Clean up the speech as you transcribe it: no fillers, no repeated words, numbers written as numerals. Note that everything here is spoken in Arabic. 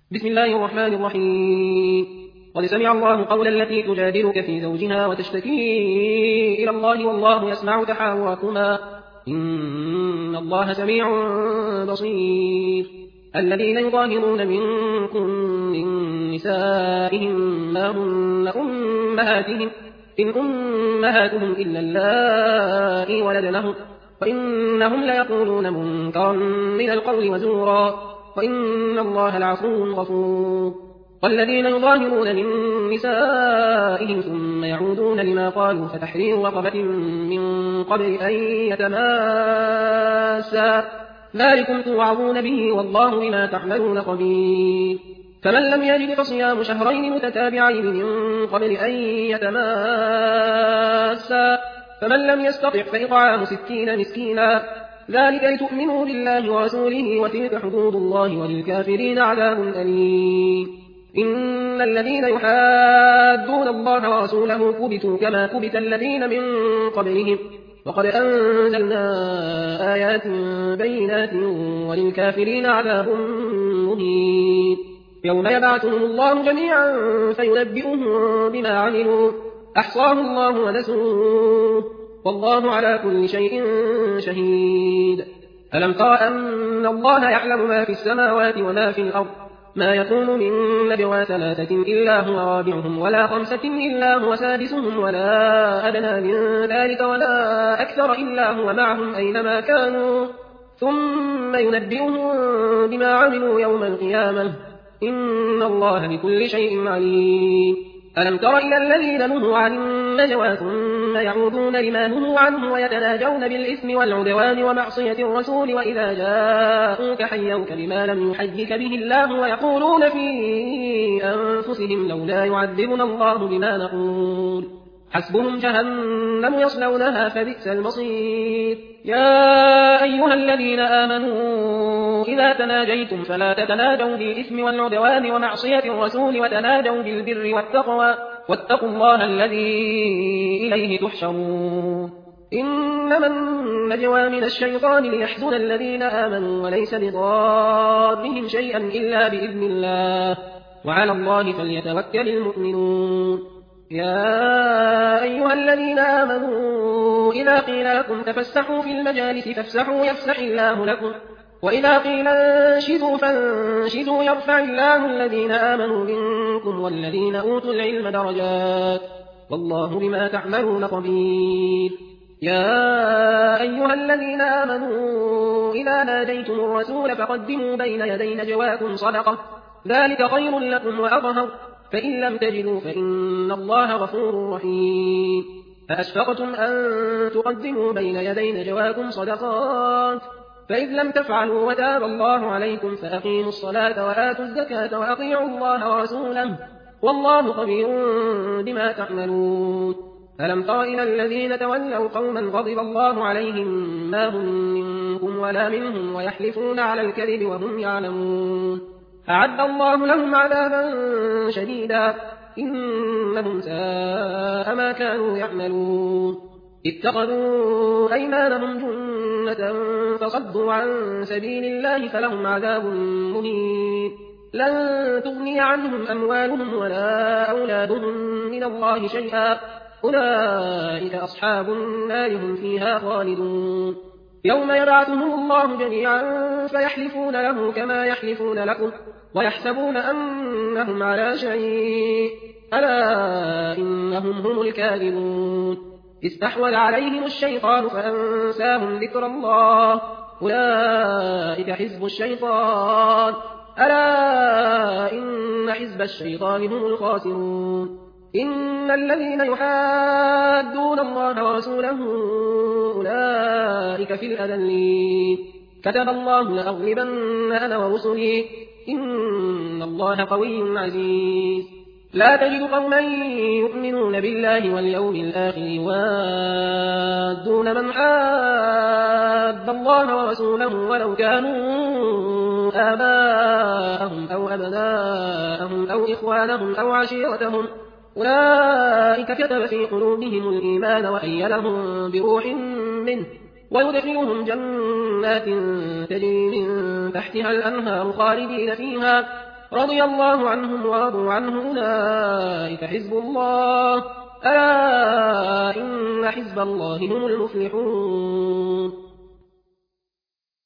بسم الله الرحمن الرحيم. قد سمع الله قول التي تجادلك في زوجها وتشتكي إلى الله والله يسمع تحاوركما إن الله سميع بصير. الذين يظاهرون منكم من نسائهم ما هن أمهاتهم إن أمهاتهم إلا اللائي ولدنهم وإنهم ليقولون منكرا من القول وزورا وإن الله لعفو غفور. والذين يظاهرون من نسائهم ثم يعودون لما قالوا فتحرير رقبة من قبل أن يتماسا ذلكم توعظون به والله بما تعملون خبير. فمن لم يجد فصيام شهرين متتابعين من قبل أن يتماسا فمن لم يستطع فإطعام 60 مسكينا ذلك لتؤمنوا بالله ورسوله وتلك حدود الله وللكافرين عذاب أليم. إن الذين يحادون الله ورسوله كبتوا كما كبت الذين من قبلهم وقد أنزلنا آيات بينات وللكافرين عذاب مهين. يوم يبعثهم الله جميعا فينبئهم بما عملوا أحصاه الله ونسوه والله على كل شيء شهيد. ألم تر أن الله يعلم ما في السماوات وما في الأرض ما يكون من نجوى 3 إلا هو رابعهم ولا 5 إلا هو سادسهم ولا أدنى من ذلك ولا أكثر إلا هو معهم أينما كانوا ثم ينبئهم بما عملوا يوم القيامة إن الله بكل شيء عليم. ألم تر إلى الذين نهوا عن النجوى ثم يعودون لما نهوا عنه ويتناجون بالإثم والعدوان ومعصية الرسول وإذا جاءوك حيوك بما لم يحيك به الله ويقولون في أنفسهم لولا يعذبنا الله بما نقول حسبهم جهنم يصلونها فبئس المصير. يا أيها الذين آمنوا إذا تناجيتم فلا تتناجوا بالإثم والعدوان ومعصية الرسول وتناجوا بالبر والتقوى واتقوا الله الذي إليه تحشرون. إنما النجوى من الشيطان ليحزن الذين آمنوا وليس بضارهم شيئا إلا بإذن الله وعلى الله فليتوكل المؤمنون. يا أيها الذين آمنوا إذا قيل لكم تفسحوا في المجالس فافسحوا يفسح الله لكم وإذا قيل انشزوا فانشزوا يرفع الله الذين آمنوا منكم والذين أوتوا العلم درجات والله بما تعملون خبير. يا أيها الذين آمنوا إذا ناجيتم الرسول فقدموا بين يدي نجواكم صدقة ذلك خير لكم وأطهر فإن لم تجدوا فإن الله غفور رحيم. فأشفقتم أن تقدموا بين يدي نجواكم صدقات فإذ لم تفعلوا وتاب الله عليكم فأقيموا الصلاة وآتوا الزكاة وأطيعوا الله ورسوله والله خبير بما تعملون. ألم تر إلى الذين تولوا قوما غضب الله عليهم ما هم منكم ولا منهم ويحلفون على الكذب وهم يعلمون أعد الله لهم عذابا شديدا إنهم ساء ما كانوا يعملون. اتخذوا أيمانهم جنة فصدوا عن سبيل الله فلهم عذاب مهين. لن تغني عنهم أموالهم ولا أولادهم من الله شيئا أولئك أصحاب النار هم فيها خالدون. يوم يبعثهم الله جميعا فيحلفون له كما يحلفون لكم ويحسبون أنهم على شيء ألا إنهم هم الكاذبون. استحوذ عليهم الشيطان فأنساهم ذكر الله أولئك حزب الشيطان ألا إن حزب الشيطان هم الخاسرون. إن الذين يحادون الله ورسوله أولئك في الأذلين. كتب الله لأغلبن أنا ورسلي إن الله قوي عزيز. لا تجد قوما يؤمنون بالله واليوم الآخر يوادون من حاد الله ورسوله ولو كانوا آباءهم أو أبناءهم أو إخوانهم أو عشيرتهم أولئك كتب في قلوبهم الإيمان وأيدهم بروح منه ويدخلهم جنات تجري من تحتها الأنهار خالدين فيها رضي الله عنهم ورضوا عنه أولئك حزب الله ألا إن حزب الله هم المفلحون